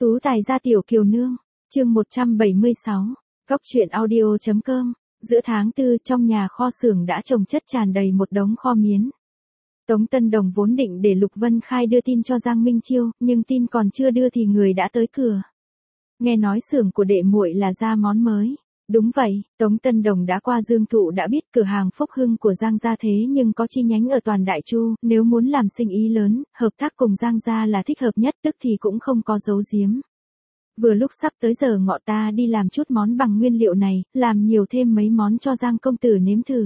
Tú tài gia tiểu kiều nương, chương 176, Góc truyện audio.com, giữa tháng 4 trong nhà kho xưởng đã trồng chất tràn đầy một đống kho miến. Tống Tân Đồng vốn định để Lục Vân Khai đưa tin cho Giang Minh Chiêu, nhưng tin còn chưa đưa thì người đã tới cửa. Nghe nói xưởng của đệ muội là ra món mới. Đúng vậy, Tống Tân Đồng đã qua Dương Thụ đã biết cửa hàng Phúc Hưng của Giang gia thế nhưng có chi nhánh ở toàn Đại Chu, nếu muốn làm sinh ý lớn, hợp tác cùng Giang gia là thích hợp nhất, tức thì cũng không có giấu giếm. Vừa lúc sắp tới giờ ngọ ta đi làm chút món bằng nguyên liệu này, làm nhiều thêm mấy món cho Giang công tử nếm thử.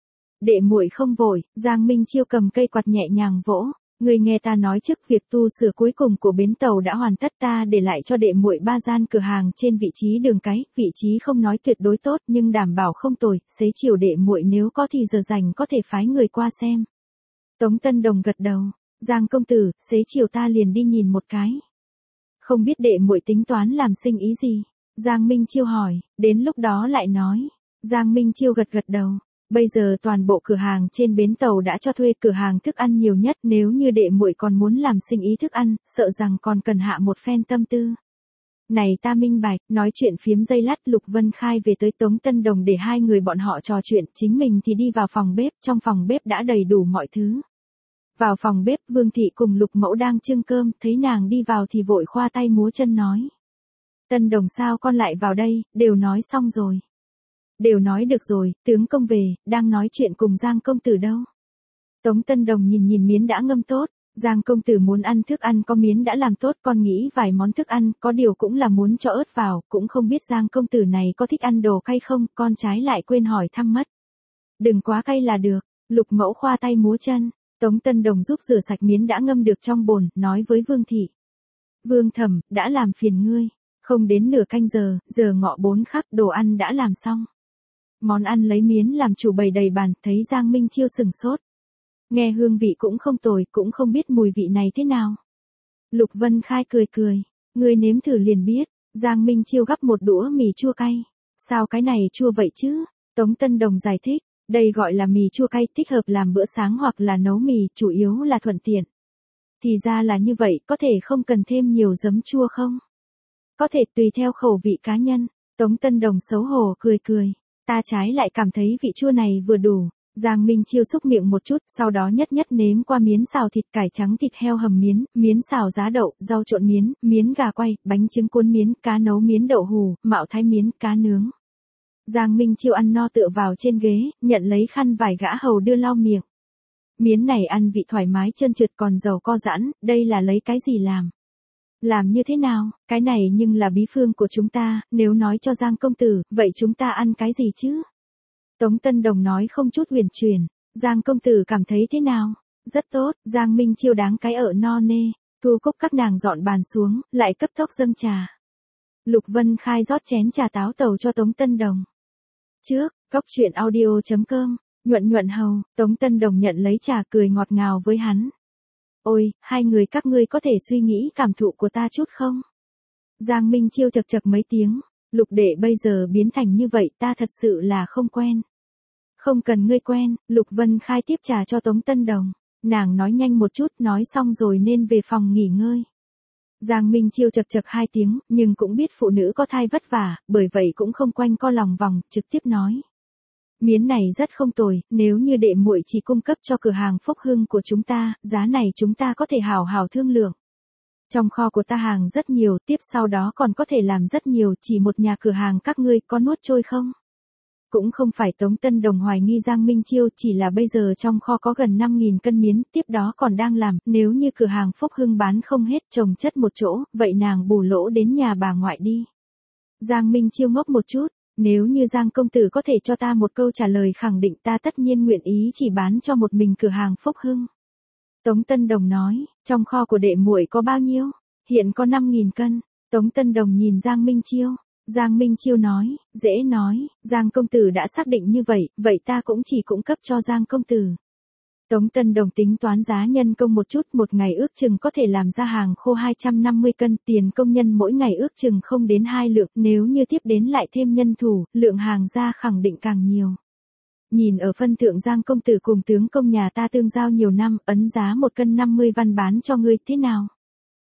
Đệ muội không vội, Giang Minh Chiêu cầm cây quạt nhẹ nhàng vỗ. Người nghe ta nói trước việc tu sửa cuối cùng của bến tàu đã hoàn tất, ta để lại cho đệ muội 3 gian cửa hàng trên vị trí đường cái, vị trí không nói tuyệt đối tốt nhưng đảm bảo không tồi, xế chiều đệ muội nếu có thì giờ rảnh có thể phái người qua xem. Tống Tân Đồng gật đầu, Giang công tử, xế chiều ta liền đi nhìn một cái. Không biết đệ muội tính toán làm sinh ý gì? Giang Minh Chiêu hỏi, đến lúc đó lại nói. Giang Minh Chiêu gật đầu. Bây giờ toàn bộ cửa hàng trên bến tàu đã cho thuê cửa hàng thức ăn nhiều nhất, nếu như đệ muội còn muốn làm sinh ý thức ăn, sợ rằng còn cần hạ một phen tâm tư. Này ta minh bạch, nói chuyện phiếm dây lát, Lục Vân Khai về tới Tống Tân Đồng để hai người bọn họ trò chuyện, chính mình thì đi vào phòng bếp, trong phòng bếp đã đầy đủ mọi thứ. Vào phòng bếp, Vương Thị cùng Lục Mẫu đang trưng cơm, thấy nàng đi vào thì vội khoa tay múa chân nói. Tân Đồng sao con lại vào đây, đều nói xong rồi. Đều nói được rồi, tướng công về, đang nói chuyện cùng Giang công tử đâu. Tống Tân Đồng nhìn miến đã ngâm tốt, Giang công tử muốn ăn thức ăn có miến đã làm tốt, con nghĩ vài món thức ăn, có điều cũng là muốn cho ớt vào, cũng không biết Giang công tử này có thích ăn đồ cay không, con trái lại quên hỏi thăm mất. Đừng quá cay là được, Lục Mẫu khoa tay múa chân, Tống Tân Đồng giúp rửa sạch miến đã ngâm được trong bồn, nói với Vương Thị. Vương Thẩm, đã làm phiền ngươi, không đến nửa canh giờ, giờ ngọ 4 khắc đồ ăn đã làm xong. Món ăn lấy miến làm chủ bày đầy bàn, thấy Giang Minh Chiêu sừng sốt. Nghe hương vị cũng không tồi, cũng không biết mùi vị này thế nào. Lục Vân Khai cười, ngươi nếm thử liền biết. Giang Minh Chiêu gắp một đũa mì chua cay. Sao cái này chua vậy chứ? Tống Tân Đồng giải thích, đây gọi là mì chua cay, thích hợp làm bữa sáng hoặc là nấu mì, chủ yếu là thuận tiện. Thì ra là như vậy, có thể không cần thêm nhiều giấm chua không? Có thể tùy theo khẩu vị cá nhân. Tống Tân Đồng xấu hổ cười. Ta trái lại cảm thấy vị chua này vừa đủ. Giang Minh Chiêu xúc miệng một chút, sau đó nhất nếm qua miến xào thịt cải trắng, thịt heo hầm miến, miến xào giá đậu, rau trộn miến, miến gà quay, bánh trứng cuốn miến, cá nấu miến đậu hù, mạo thái miến, cá nướng. Giang Minh Chiêu ăn no tựa vào trên ghế, nhận lấy khăn vải gã hầu đưa lau miệng. Miến này ăn vị thoải mái trơn trượt còn dầu co giãn, đây là lấy cái gì làm? Làm như thế nào, cái này nhưng là bí phương của chúng ta, nếu nói cho Giang công tử, vậy chúng ta ăn cái gì chứ? Tống Tân Đồng nói không chút huyền chuyển, Giang công tử cảm thấy thế nào? Rất tốt, Giang Minh Chiêu đáng cái ở no nê, Thu Cúc các nàng dọn bàn xuống, lại cấp tốc dâng trà. Lục Vân Khai rót chén trà táo tàu cho Tống Tân Đồng. Trước, Góc truyện audio.com, nhuận hầu, Tống Tân Đồng nhận lấy trà cười ngọt ngào với hắn. Ôi, hai người các ngươi có thể suy nghĩ cảm thụ của ta chút không? Giang Minh Chiêu chật mấy tiếng, Lục đệ bây giờ biến thành như vậy ta thật sự là không quen. Không cần ngươi quen, Lục Vân Khai tiếp trà cho Tống Tân Đồng, nàng nói nhanh một chút, nói xong rồi nên về phòng nghỉ ngơi. Giang Minh Chiêu chật 2 tiếng, nhưng cũng biết phụ nữ có thai vất vả, bởi vậy cũng không quanh co lòng vòng, trực tiếp nói. Miến này rất không tồi, nếu như đệ muội chỉ cung cấp cho cửa hàng Phúc Hưng của chúng ta, giá này chúng ta có thể hào thương lượng. Trong kho của ta hàng rất nhiều, tiếp sau đó còn có thể làm rất nhiều, chỉ một nhà cửa hàng các ngươi có nuốt trôi không? Cũng không phải Tống Tân Đồng hoài nghi Giang Minh Chiêu, chỉ là bây giờ trong kho có gần 5.000 cân miến, tiếp đó còn đang làm, nếu như cửa hàng Phúc Hưng bán không hết chồng chất một chỗ, vậy nàng bù lỗ đến nhà bà ngoại đi. Giang Minh Chiêu ngốc một chút. Nếu như Giang công tử có thể cho ta một câu trả lời khẳng định ta tất nhiên nguyện ý chỉ bán cho một mình cửa hàng Phúc Hưng. Tống Tân Đồng nói, trong kho của đệ muội có bao nhiêu? Hiện có 5.000 cân. Tống Tân Đồng nhìn Giang Minh Chiêu. Giang Minh Chiêu nói, dễ nói, Giang công tử đã xác định như vậy, vậy ta cũng chỉ cung cấp cho Giang công tử. Tống Tân Đồng tính toán giá nhân công một chút, một ngày ước chừng có thể làm ra hàng khô 250 cân, tiền công nhân mỗi ngày ước chừng không đến 2 lượng, nếu như tiếp đến lại thêm nhân thủ, lượng hàng ra khẳng định càng nhiều. Nhìn ở phân thượng Giang công tử cùng tướng công nhà ta tương giao nhiều năm, ấn giá 1 cân 50 văn bán cho ngươi thế nào?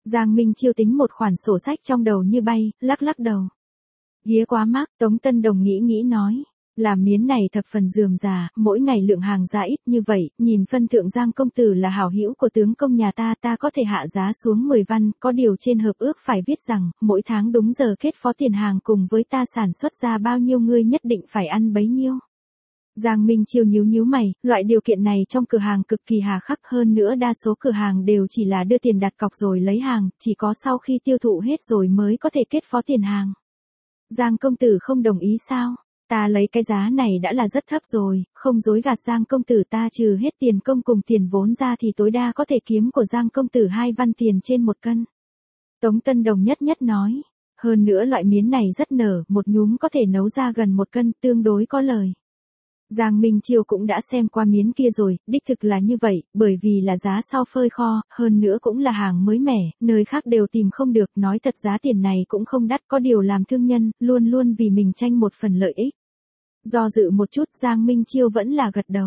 Giang Minh Chiêu tính một khoản sổ sách trong đầu như bay, lắc lắc đầu. Ghía quá mắc, Tống Tân Đồng nghĩ nói. Làm miến này thập phần rườm rà, mỗi ngày lượng hàng ra ít như vậy, nhìn phân thượng Giang công tử là hảo hữu của tướng công nhà ta có thể hạ giá xuống 10 văn, có điều trên hợp ước phải viết rằng, mỗi tháng đúng giờ kết phó tiền hàng cùng với ta sản xuất ra bao nhiêu ngươi nhất định phải ăn bấy nhiêu. Giang Minh Chiêu nhíu mày, loại điều kiện này trong cửa hàng cực kỳ hà khắc, hơn nữa đa số cửa hàng đều chỉ là đưa tiền đặt cọc rồi lấy hàng, chỉ có sau khi tiêu thụ hết rồi mới có thể kết phó tiền hàng. Giang công tử không đồng ý sao? Ta lấy cái giá này đã là rất thấp rồi, không dối gạt Giang công tử, ta trừ hết tiền công cùng tiền vốn ra thì tối đa có thể kiếm của Giang công tử 2 văn tiền trên 1 cân. Tống Tân Đồng nhất nói, hơn nữa loại miến này rất nở, một nhúm có thể nấu ra gần 1 cân, tương đối có lời. Giang Minh Chiêu cũng đã xem qua miến kia rồi, đích thực là như vậy, bởi vì là giá sau phơi kho, hơn nữa cũng là hàng mới mẻ, nơi khác đều tìm không được, nói thật giá tiền này cũng không đắt, có điều làm thương nhân, luôn vì mình tranh một phần lợi ích. Do dự một chút, Giang Minh Chiêu vẫn là gật đầu.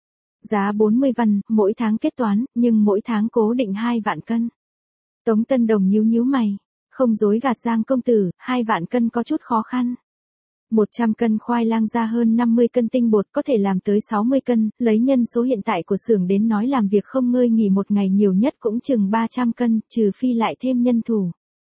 Giá 40 văn, mỗi tháng kết toán, nhưng mỗi tháng cố định 2 vạn cân. Tống Tân Đồng nhíu mày, không dối gạt Giang công tử, 2 vạn cân có chút khó khăn. 100 cân khoai lang ra hơn 50 cân tinh bột có thể làm tới 60 cân, lấy nhân số hiện tại của xưởng đến nói làm việc không ngơi nghỉ một ngày nhiều nhất cũng chừng 300 cân, trừ phi lại thêm nhân thủ.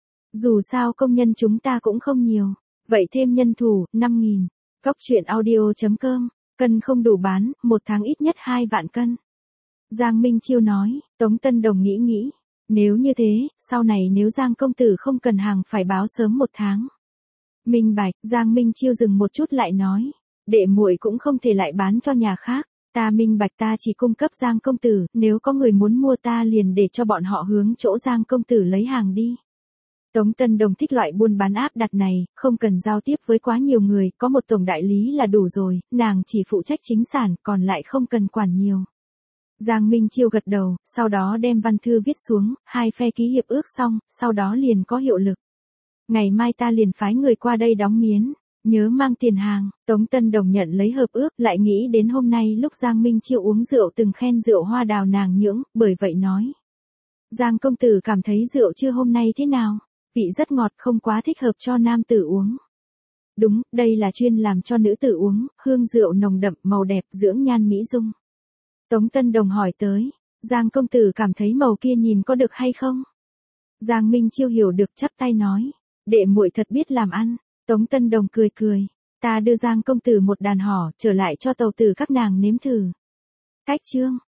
Dù sao công nhân chúng ta cũng không nhiều, vậy thêm nhân thủ, 5.000. Cóc truyện audio.com, cân không đủ bán, 1 tháng ít nhất 2 vạn cân. Giang Minh Chiêu nói, Tống Tân Đồng nghĩ, nếu như thế, sau này nếu Giang công tử không cần hàng phải báo sớm 1 tháng. Minh bạch, Giang Minh Chiêu dừng một chút lại nói, đệ muội cũng không thể lại bán cho nhà khác, ta minh bạch, ta chỉ cung cấp Giang công tử, nếu có người muốn mua ta liền để cho bọn họ hướng chỗ Giang công tử lấy hàng đi. Tống Tân Đồng thích loại buôn bán áp đặt này, không cần giao tiếp với quá nhiều người, có một tổng đại lý là đủ rồi, nàng chỉ phụ trách chính sản, còn lại không cần quản nhiều. Giang Minh Chiêu gật đầu, sau đó đem văn thư viết xuống, 2 phe ký hiệp ước xong, sau đó liền có hiệu lực. Ngày mai ta liền phái người qua đây đóng miến, nhớ mang tiền hàng. Tống Tân Đồng nhận lấy hợp ước, lại nghĩ đến hôm nay lúc Giang Minh Chiêu uống rượu từng khen rượu hoa đào nàng nhưỡng, bởi vậy nói. Giang công tử cảm thấy rượu trưa hôm nay thế nào? Vị rất ngọt, không quá thích hợp cho nam tử uống. Đúng, đây là chuyên làm cho nữ tử uống, hương rượu nồng đậm, màu đẹp, dưỡng nhan mỹ dung. Tống Tân Đồng hỏi tới, Giang công tử cảm thấy màu kia nhìn có được hay không? Giang Minh Chiêu hiểu được, chắp tay nói, đệ muội thật biết làm ăn. Tống Tân Đồng cười, ta đưa Giang công tử một đàn hỏ, trở lại cho tàu tử các nàng nếm thử. Cách chương